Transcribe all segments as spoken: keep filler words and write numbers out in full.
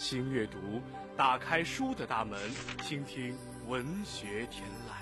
新阅读，打开书的大门，倾听文学天籁。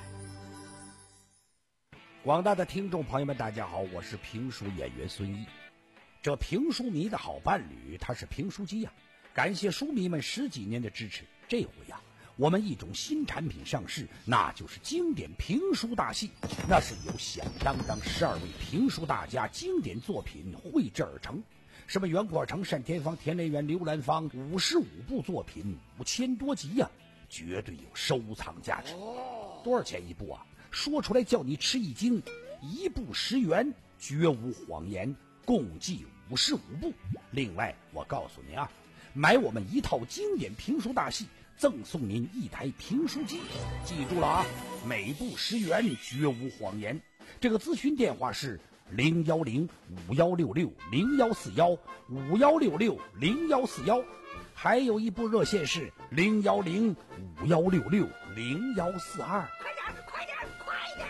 广大的听众朋友们，大家好，我是评书演员孙毅。这评书迷的好伴侣，他是评书机呀、啊！感谢书迷们十几年的支持。这回呀、啊，我们一种新产品上市，那就是经典评书大戏。那是由响当当十二位评书大家经典作品绘制而成。什么袁阔成、单田芳、田连元、刘兰芳，五十五部作品，五千多集呀、啊，绝对有收藏价值。多少钱一部啊？说出来叫你吃一惊，一部十元，绝无谎言，共计五十五部。另外，我告诉您啊，买我们一套经典评书大戏，赠送您一台评书机。记住了啊，每部十元，绝无谎言。这个咨询电话是零幺零五幺六六零幺四幺五幺六六零幺四幺，还有一部热线是零幺零五幺六六零幺四二。 快点，快点，快点！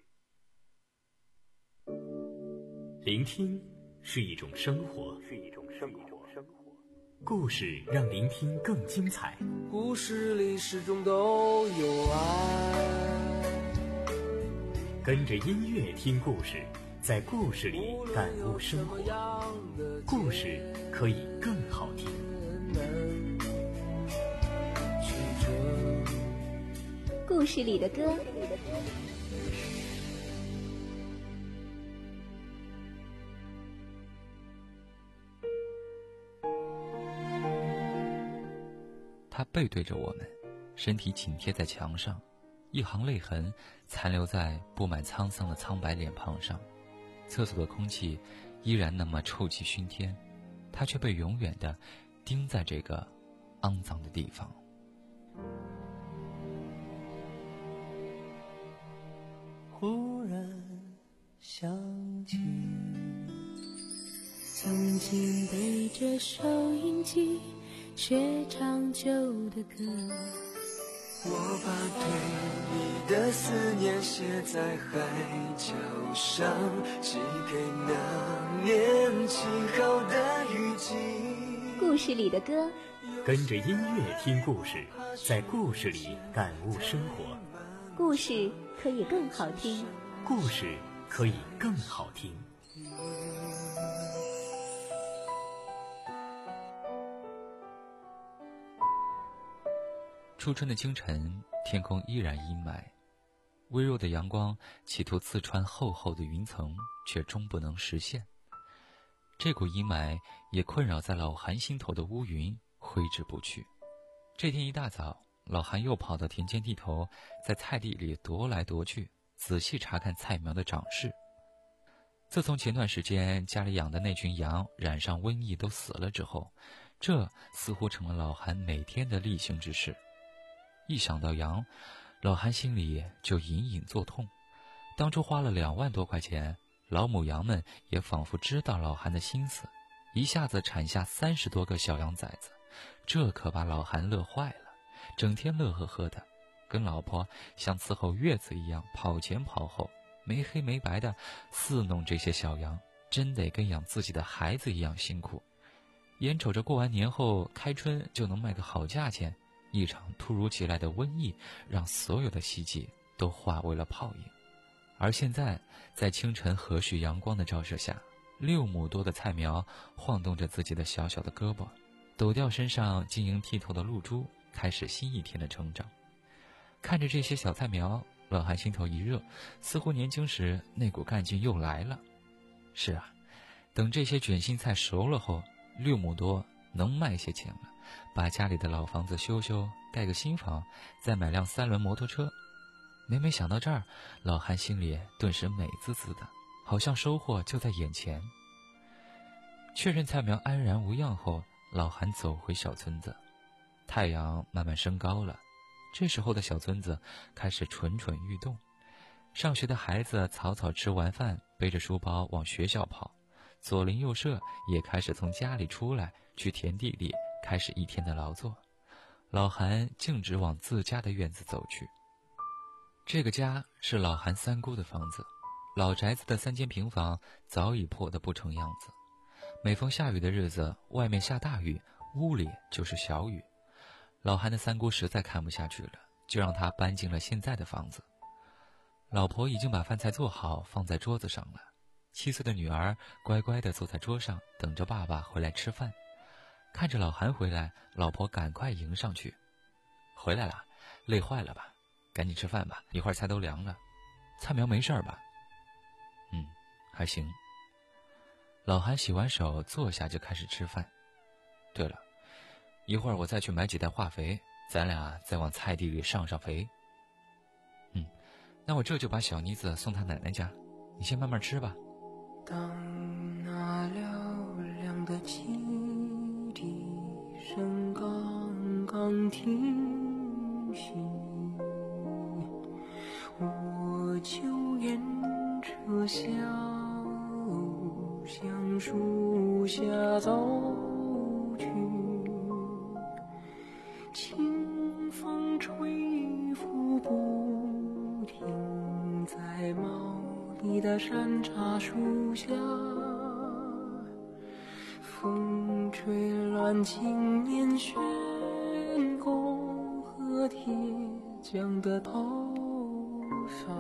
聆听是一种生活，是一种生活。故事让聆听更精彩。 故事里始终都有爱。 跟着音乐听故事，在故事里感悟生活。故事可以更好听。 故事里的歌。 他背对着我们，身体紧贴在墙上，一行泪痕残留在布满沧桑的苍白脸庞上。厕所的空气依然那么臭气熏天，他却被永远地钉在这个肮脏的地方。 忽然想起曾经背着收音机学唱旧的歌， 我把对你的思念写在海角上，寄给那年轻好的雨季。 故事里的歌， 跟着音乐听故事，在故事里感悟生活。 故事可以更好听， 故事可以更好听。 初春的清晨，天空依然阴霾，微弱的阳光企图刺穿厚厚的云层，却终不能实现。这股阴霾也困扰在老韩心头的乌云挥之不去。这天一大早，老韩又跑到田间地头，在菜地里踱来踱去，仔细查看菜苗的长势。自从前段时间家里养的那群羊染上瘟疫都死了之后，这似乎成了老韩每天的例行之事。一想到羊，老韩心里就隐隐作痛。当初花了两万多块钱，老母羊们也仿佛知道老韩的心思，一下子产下三十多个小羊崽子，这可把老韩乐坏了，整天乐呵呵的，跟老婆像伺候月子一样跑前跑后，没黑没白的伺弄这些小羊，真得跟养自己的孩子一样辛苦。眼瞅着过完年后开春就能卖个好价钱，一场突如其来的瘟疫让所有的希冀都化为了泡影。而现在在清晨和煦阳光的照射下，六亩多的菜苗晃动着自己的小小的胳膊，抖掉身上晶莹剔透的露珠，开始新一天的成长。看着这些小菜苗，老韩心头一热，似乎年轻时那股干劲又来了。是啊，等这些卷心菜熟了后，六亩多能卖些钱了，把家里的老房子修修，盖个新房，再买辆三轮摩托车。每每想到这儿，老韩心里顿时美滋滋的，好像收获就在眼前。确认菜苗安然无恙后，老韩走回小村子。太阳慢慢升高了，这时候的小村子开始蠢蠢欲动。上学的孩子草草吃完饭，背着书包往学校跑，左邻右舍也开始从家里出来，去田地里开始一天的劳作。老韩径直往自家的院子走去。这个家是老韩三姑的房子，老宅子的三间平房早已破得不成样子。每逢下雨的日子，外面下大雨， 屋里就是小雨。老韩的三姑实在看不下去了，就让他搬进了现在的房子。老婆已经把饭菜做好放在桌子上了，七岁的女儿乖乖地坐在桌上等着爸爸回来吃饭。看着老韩回来，老婆赶快迎上去：回来了，累坏了吧？赶紧吃饭吧，一会儿菜都凉了。菜苗没事吧？嗯，还行。老韩洗完手坐下就开始吃饭。对了，一会儿我再去买几袋化肥，咱俩再往菜地里上上肥。嗯，那我这就把小妮子送她奶奶家，你先慢慢吃吧。 当那嘹亮的汽笛声刚刚停息，我就沿着小橡树下走去，清风吹拂不停，在茂密的山茶树下，风吹乱青年悬钩和铁匠的头发。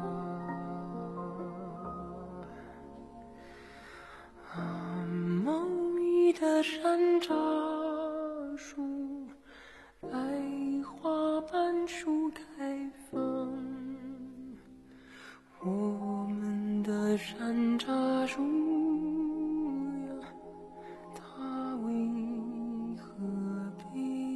啊，茂密的山楂树，百花瓣树开放，我们的山楂树呀，它为何悲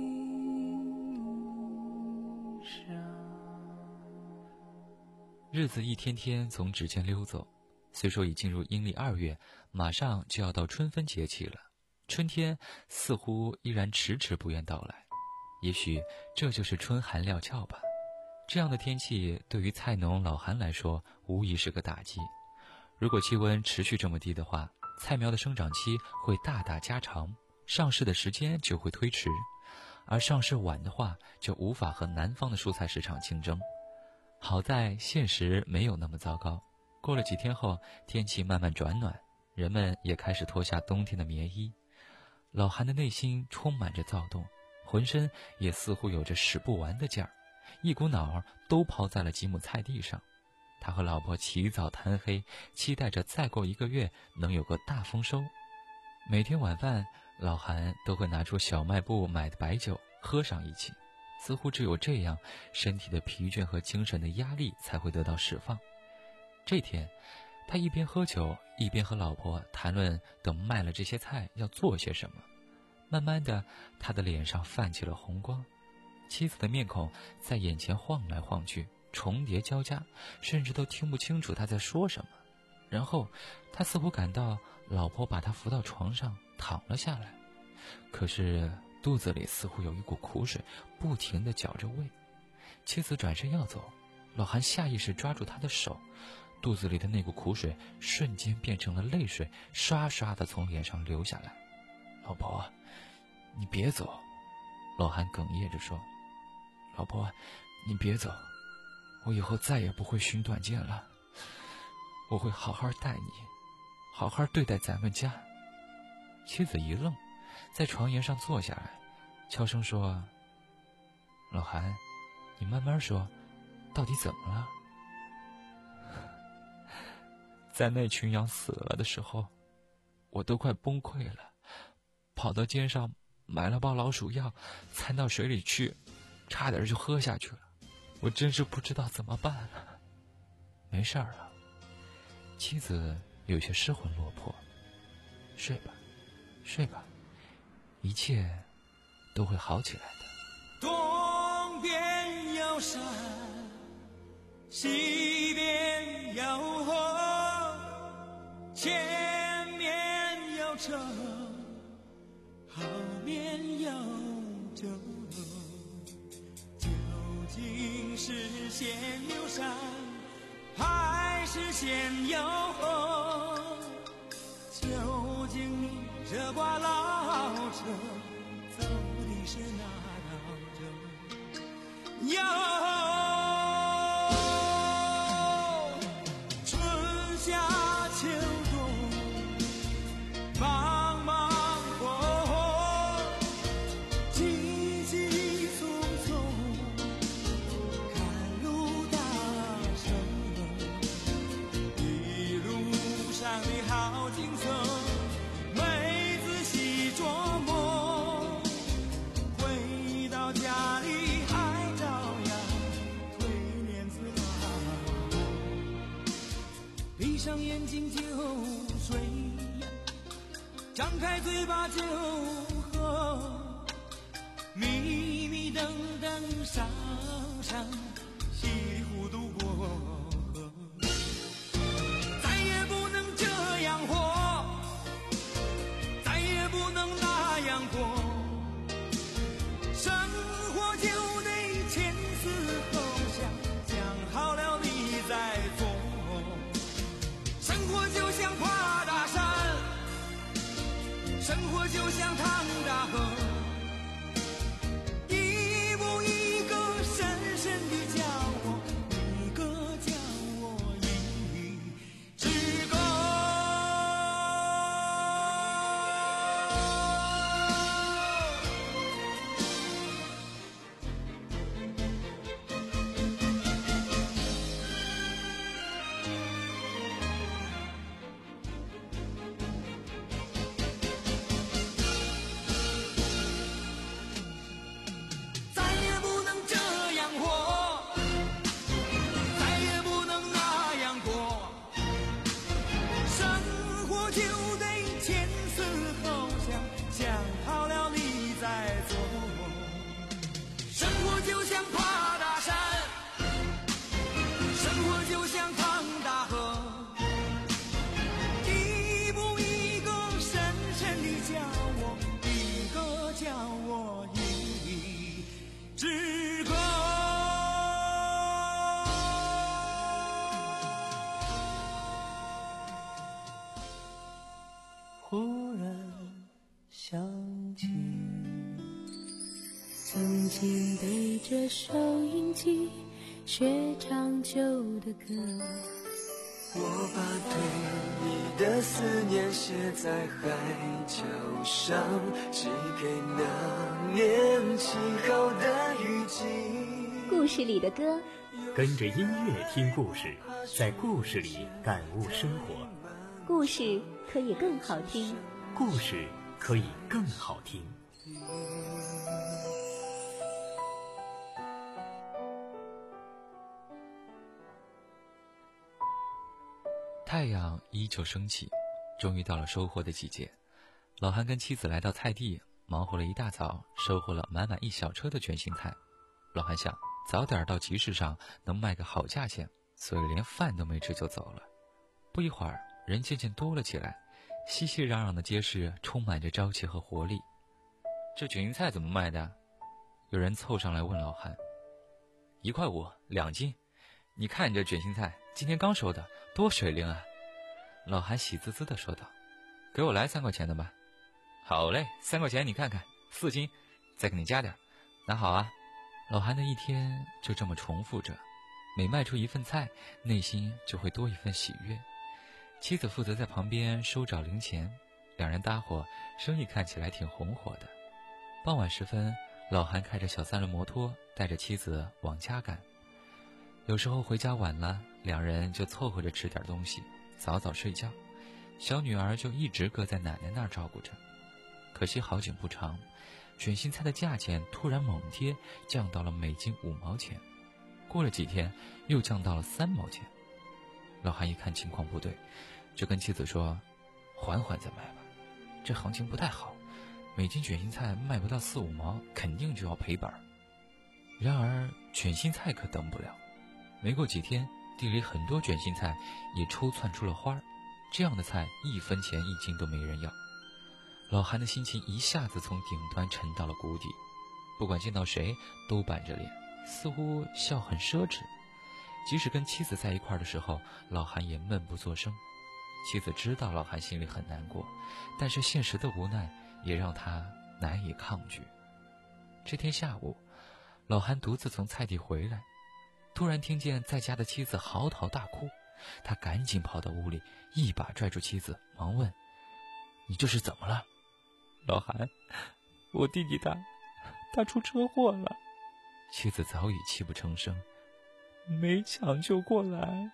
伤？ 日子一天天从指尖溜走，虽说已进入阴历二月，马上就要到春分节气了，春天似乎依然迟迟不愿到来。也许这就是春寒料峭吧。这样的天气对于菜农老韩来说无疑是个打击。如果气温持续这么低的话，菜苗的生长期会大大加长，上市的时间就会推迟，而上市晚的话就无法和南方的蔬菜市场竞争。好在现实没有那么糟糕，过了几天后，天气慢慢转暖，人们也开始脱下冬天的棉衣。老韩的内心充满着躁动，浑身也似乎有着使不完的劲儿，一股脑儿都抛在了几亩菜地上。他和老婆起早贪黑，期待着再过一个月能有个大丰收。每天晚饭，老韩都会拿出小卖部买的白酒喝上一起，似乎只有这样，身体的疲倦和精神的压力才会得到释放。这天，他一边喝酒，一边和老婆谈论等卖了这些菜要做些什么。慢慢的，他的脸上泛起了红光，妻子的面孔在眼前晃来晃去，重叠交加，甚至都听不清楚他在说什么。然后他似乎感到老婆把他扶到床上躺了下来，可是肚子里似乎有一股苦水不停地搅着胃。妻子转身要走，老韩下意识抓住他的手，肚子里的那股苦水瞬间变成了泪水，刷刷地从脸上流下来。老婆，你别走。老韩哽咽着说，老婆，你别走，我以后再也不会寻短见了，我会好好待你，好好对待咱们家。妻子一愣，在床沿上坐下来，悄声说，老韩，你慢慢说，到底怎么了？在那群羊死了的时候，我都快崩溃了，跑到街上买了包老鼠药，掺到水里去，差点就喝下去了，我真是不知道怎么办了。没事儿了。妻子有些失魂落魄，睡吧，睡吧，一切都会好起来的。 东边有山，西边有河，前面有车，后面有酒楼。究竟是先有山，还是先有河？究竟你这挂老车走的是哪条州？有春夏秋冬，忙忙活活， 张开嘴巴就喝，迷迷瞪瞪傻傻稀里糊涂过河，再也不能这样活，再也不能那样过，生活就得前思后想，想好了你再做，生活就像爬大山，生活就像趟大河，一步一个深深地教我，一个教我一支歌。 忽然想起， 曾经背着收音机学唱旧的歌， 我把对你的思念写在海角上，寄给那年起好的雨季。 故事里的歌， 跟着音乐听故事，在故事里感悟生活。 故事可以更好听， 故事可以更好听。 太阳依旧升起，终于到了收获的季节。老韩跟妻子来到菜地，忙活了一大早，收获了满满一小车的卷心菜。老韩想早点到集市上能卖个好价钱，所以连饭都没吃就走了。不一会儿，人渐渐多了起来，熙熙攘攘的街市充满着朝气和活力。这卷心菜怎么卖的？有人凑上来问老韩。一块五两斤，你看你这卷心菜今天刚收的，多水灵啊！老韩喜滋滋地说道。给我来三块钱的吧。好嘞，三块钱你看看，四斤，再给你加点，拿好啊！老韩的一天就这么重复着，每卖出一份菜，内心就会多一份喜悦。妻子负责在旁边收找零钱，两人搭伙，生意看起来挺红火的。傍晚时分，老韩开着小三轮摩托，带着妻子往家赶。有时候回家晚了，两人就凑合着吃点东西，早早睡觉。小女儿就一直搁在奶奶那儿照顾着。可惜好景不长，卷心菜的价钱突然猛跌，降到了每斤五毛钱。过了几天，又降到了三毛钱。老韩一看情况不对，就跟妻子说：“缓缓再卖吧，这行情不太好，每斤卷心菜卖不到四五毛，肯定就要赔本。”然而卷心菜可等不了，没过几天，地里很多卷心菜也抽窜出了花，这样的菜一分钱一斤都没人要。老韩的心情一下子从顶端沉到了谷底，不管见到谁都板着脸，似乎笑很奢侈。即使跟妻子在一块的时候，老韩也闷不作声。妻子知道老韩心里很难过，但是现实的无奈也让他难以抗拒。这天下午，老韩独自从菜地回来，突然听见在家的妻子嚎啕大哭，他赶紧跑到屋里，一把拽住妻子，忙问：“你这是怎么了？”老韩，我弟弟他他出车祸了。妻子早已泣不成声，没抢救过来。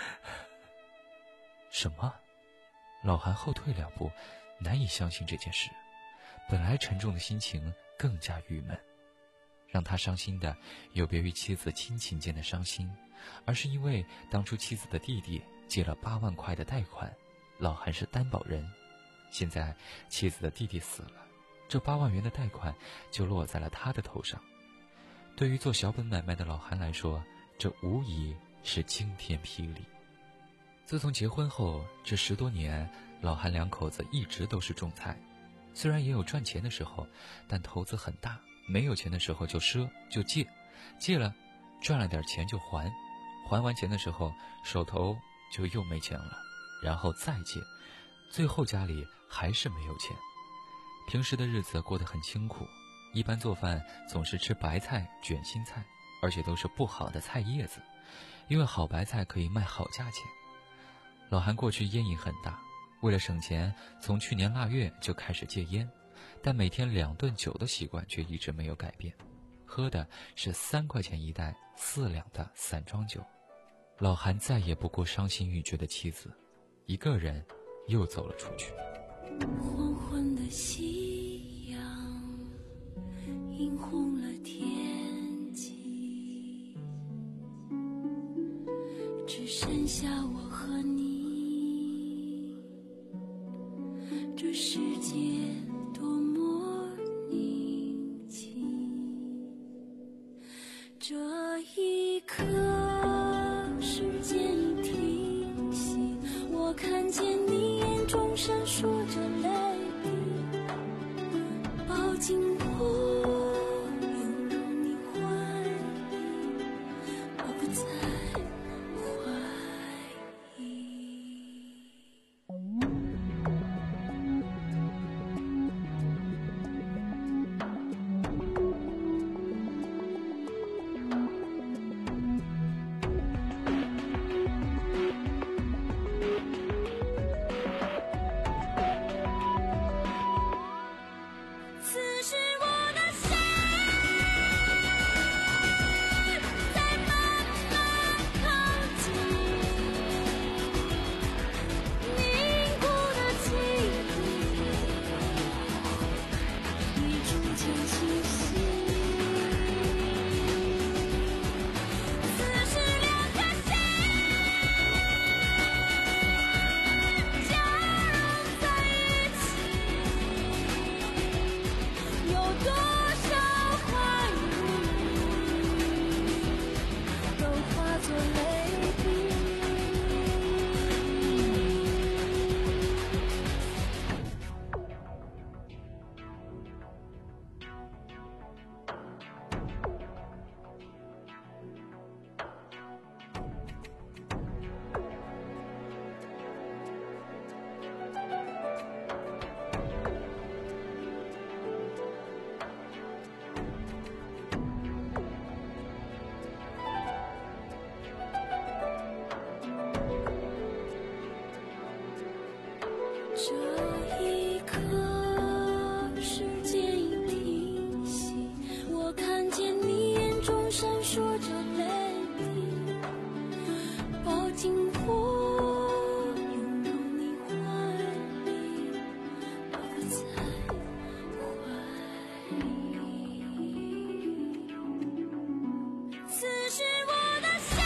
什么？老韩后退两步，难以相信这件事。本来沉重的心情更加郁闷，让他伤心的有别于妻子亲情间的伤心，而是因为当初妻子的弟弟借了八万块的贷款，老韩是担保人， 现在妻子的弟弟死了，这八万元的贷款就落在了他的头上。对于做小本买卖的老韩来说，这无疑是惊天霹雳。自从结婚后，这十多年，老韩两口子一直都是种菜，虽然也有赚钱的时候，但投资很大，没有钱的时候就赊就借，借了赚了点钱就还，还完钱的时候手头就又没钱了，然后再借，最后家里还是没有钱。平时的日子过得很辛苦，一般做饭总是吃白菜卷心菜，而且都是不好的菜叶子，因为好白菜可以卖好价钱。老韩过去烟瘾很大，为了省钱，从去年腊月就开始戒烟，但每天两顿酒的习惯却一直没有改变，喝的是三块钱一袋四两的散装酒。老韩再也不顾伤心欲绝的妻子，一个人又走了出去。 黄昏的夕阳映红了天际，只剩下我和你，这世界多么宁静。这一刻时间已停息，我看见你眼中闪烁着泪滴，抱紧我，拥入你怀里，我不再怀疑。这一刻时间已停息，我看见你眼中闪烁着泪滴，抱紧我，拥入你怀里，我不再怀疑。此时我的心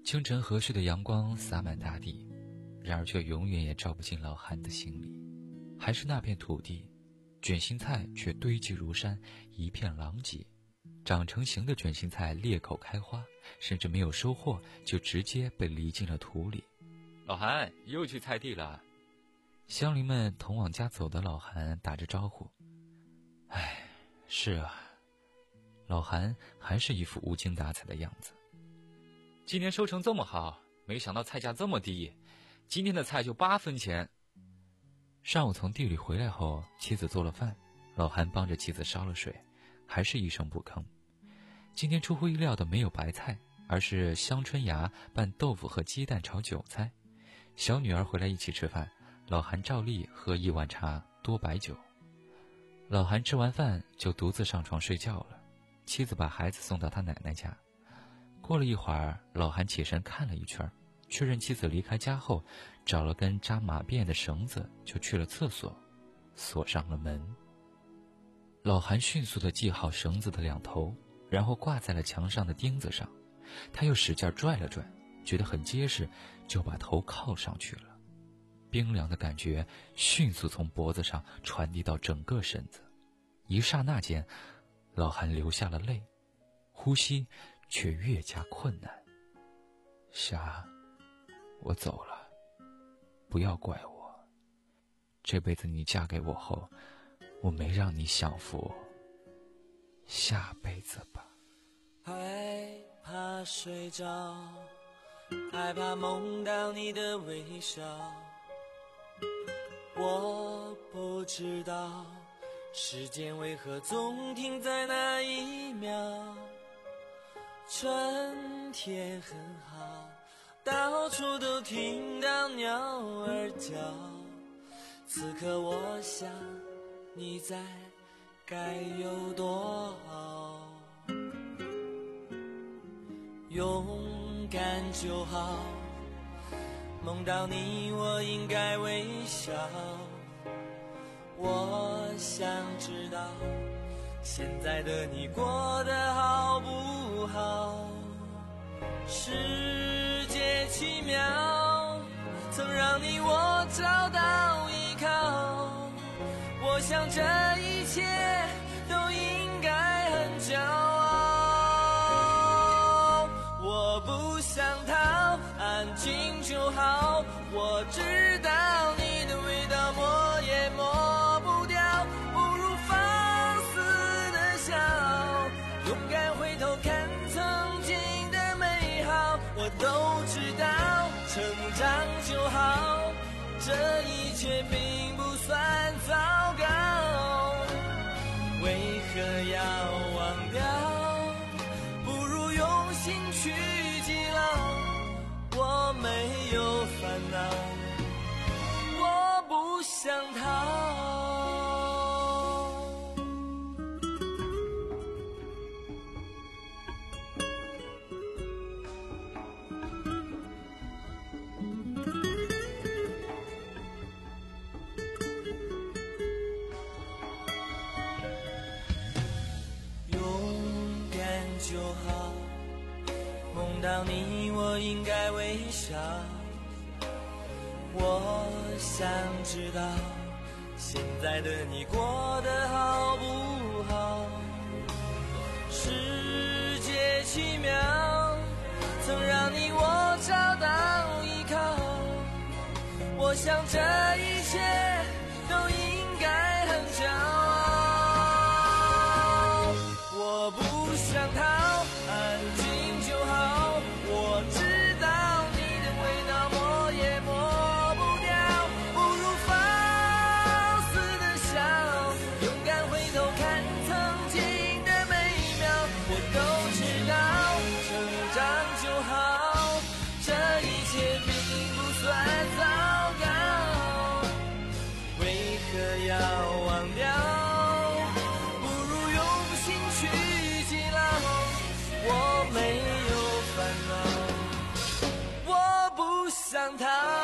清晨和煦的阳光洒满大地，然而却永远也照不进老韩的心里。还是那片土地，卷心菜却堆积如山，一片狼藉。长成形的卷心菜裂口开花，甚至没有收获就直接被犁进了土里。老韩又去菜地了。乡邻们同往家走的老韩打着招呼。唉，是啊，老韩还是一副无精打采的样子。今年收成这么好，没想到菜价这么低，今天的菜就八分钱。上午从地里回来后，妻子做了饭，老韩帮着妻子烧了水，还是一声不吭。今天出乎意料的没有白菜，而是香椿芽拌豆腐和鸡蛋炒韭菜。小女儿回来一起吃饭，老韩照例喝一碗茶多白酒。老韩吃完饭就独自上床睡觉了，妻子把孩子送到他奶奶家。过了一会儿，老韩起身看了一圈，确认妻子离开家后，找了根扎马鞭的绳子就去了厕所，锁上了门。老韩迅速地系好绳子的两头，然后挂在了墙上的钉子上。他又使劲拽了拽，觉得很结实，就把头靠上去了。冰凉的感觉迅速从脖子上传递到整个身子，一刹那间，老韩流下了泪，呼吸却越加困难。霞，我走了，不要怪我。这辈子你嫁给我后，我没让你享福，下辈子吧。 害怕睡着，害怕梦到你的微笑，我不知道时间为何总停在那一秒。春天很好，到处都听到鸟儿叫，此刻我想你在该有多好。勇敢就好，梦到你我应该微笑。我想知道现在的你过得好不好。世界奇妙，曾让你我找到依靠。我想这一切都应该很骄傲。我不想逃，安静就好。我知道你的味道抹也抹不掉，不如放肆的笑，勇敢回头看曾经的美好。我都知道成长就好，这一切并不算糟糕，为何要忘掉？不如用心去记牢，我没有烦恼，我不想逃。就好，梦到你我应该微笑。我想知道现在的你过得好不好。世界奇妙，曾让你我找到依靠。我想这一切都应该很骄傲。我不想逃，安静就好。我知道你的味道抹也抹不掉，不如放肆的笑，勇敢回头看曾经的美妙。我都知道成长就好，这一切并不算糟糕，为何要忘掉？我没有烦恼，我不想逃，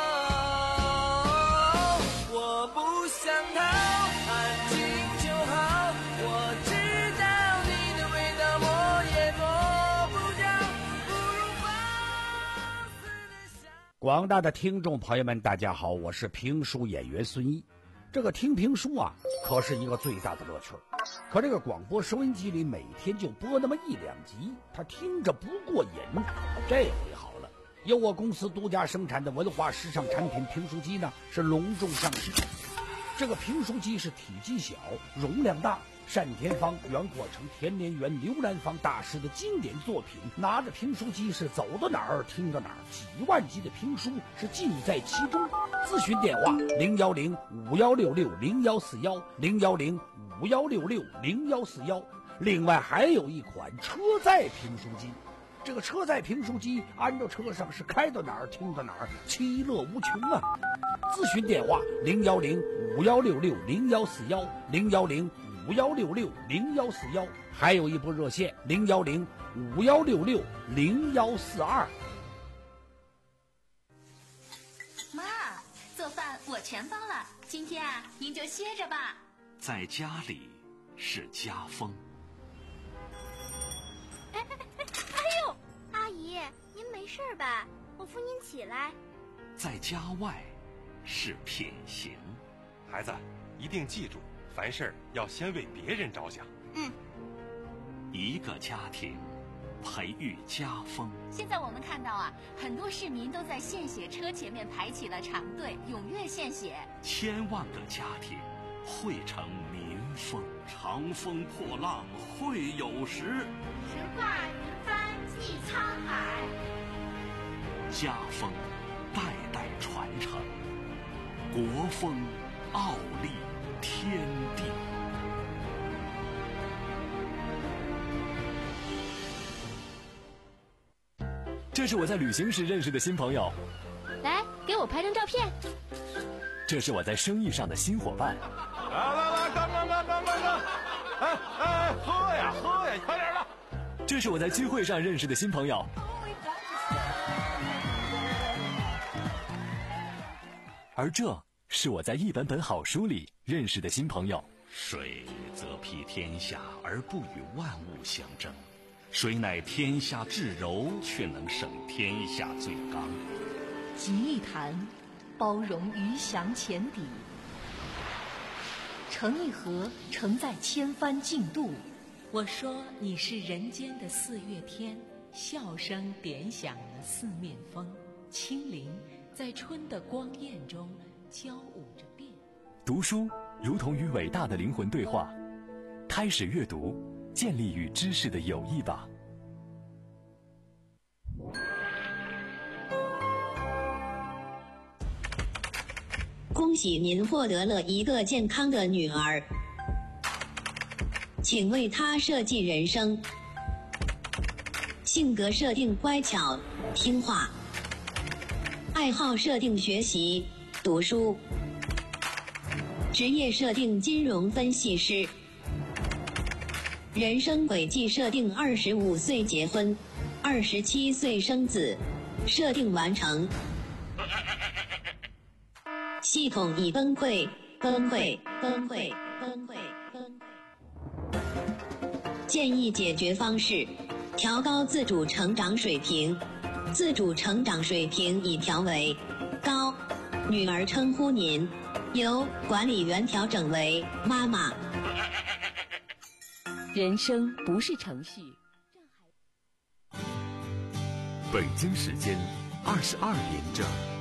我不想逃，安静就好。我知道你的味道抹也抹不掉，不如放广大的听众朋友们，大家好，我是评书演员孙一。这个听评书啊，可是一个最大的乐趣。可这个广播收音机里每天就播那么一两集，他听着不过瘾。这回好了，由我公司独家生产的文化时尚产品评书机呢，是隆重上市。这个评书机是体积小，容量大。单田芳、袁国成、田连元、刘兰芳大师的经典作品，拿着评书机是走到哪儿听到哪儿，几万集的评书是尽在其中。咨询电话零幺零五幺六六零幺四幺零幺零五幺六六零幺四幺。另外还有一款车载评书机，这个车载评书机安到车上是开到哪儿听到哪儿，其乐无穷啊！咨询电话零幺零五幺六六零幺四幺零幺零五幺六六零幺四幺，还有一部热线零幺零五幺六六零幺四二。 妈，做饭我全包了，今天啊，您就歇着吧。 在家里是家风。 哎哎哎哎呦，阿姨，您没事吧？我扶您起来。 在家外是品行。 孩子，一定记住，凡事要先为别人着想。 嗯。 一个家庭培育家风。 现在我们看到啊，很多市民都在献血车前面排起了长队，踊跃献血。 千万个家庭汇成民风。长风破浪会有时， 直挂云帆济沧海。 家风代代传承，国风傲立天地。 这是我在旅行时认识的新朋友， 来给我拍张照片。 这是我在生意上的新伙伴。 来来来，干干干干干干！哎哎，喝呀喝呀，快点的！ 这是我在聚会上认识的新朋友。而这是我在一本本好书里认识的新朋友。 水则披天下而不与万物相争，水乃天下至柔，却能胜天下最刚。 吉利谈，包容鱼翔浅底；诚意和，承载千帆竞渡。我说你是人间的四月天，笑声点响了四面风，清灵在春的光艳中交舞着变。 读书如同与伟大的灵魂对话，开始阅读，建立与知识的友谊吧。 恭喜您获得了一个健康的女儿，请为她设计人生。性格设定乖巧听话，爱好设定学习读书，职业设定金融分析师，人生轨迹设定二十五岁结婚，二十七岁生子，设定完成。系统已崩溃，崩溃，崩溃，崩溃，崩溃。建议解决方式：调高自主成长水平，自主成长水平已调为高。女儿称呼您，由管理员调整为妈妈。 人生不是程序。 北京时间二十二点整。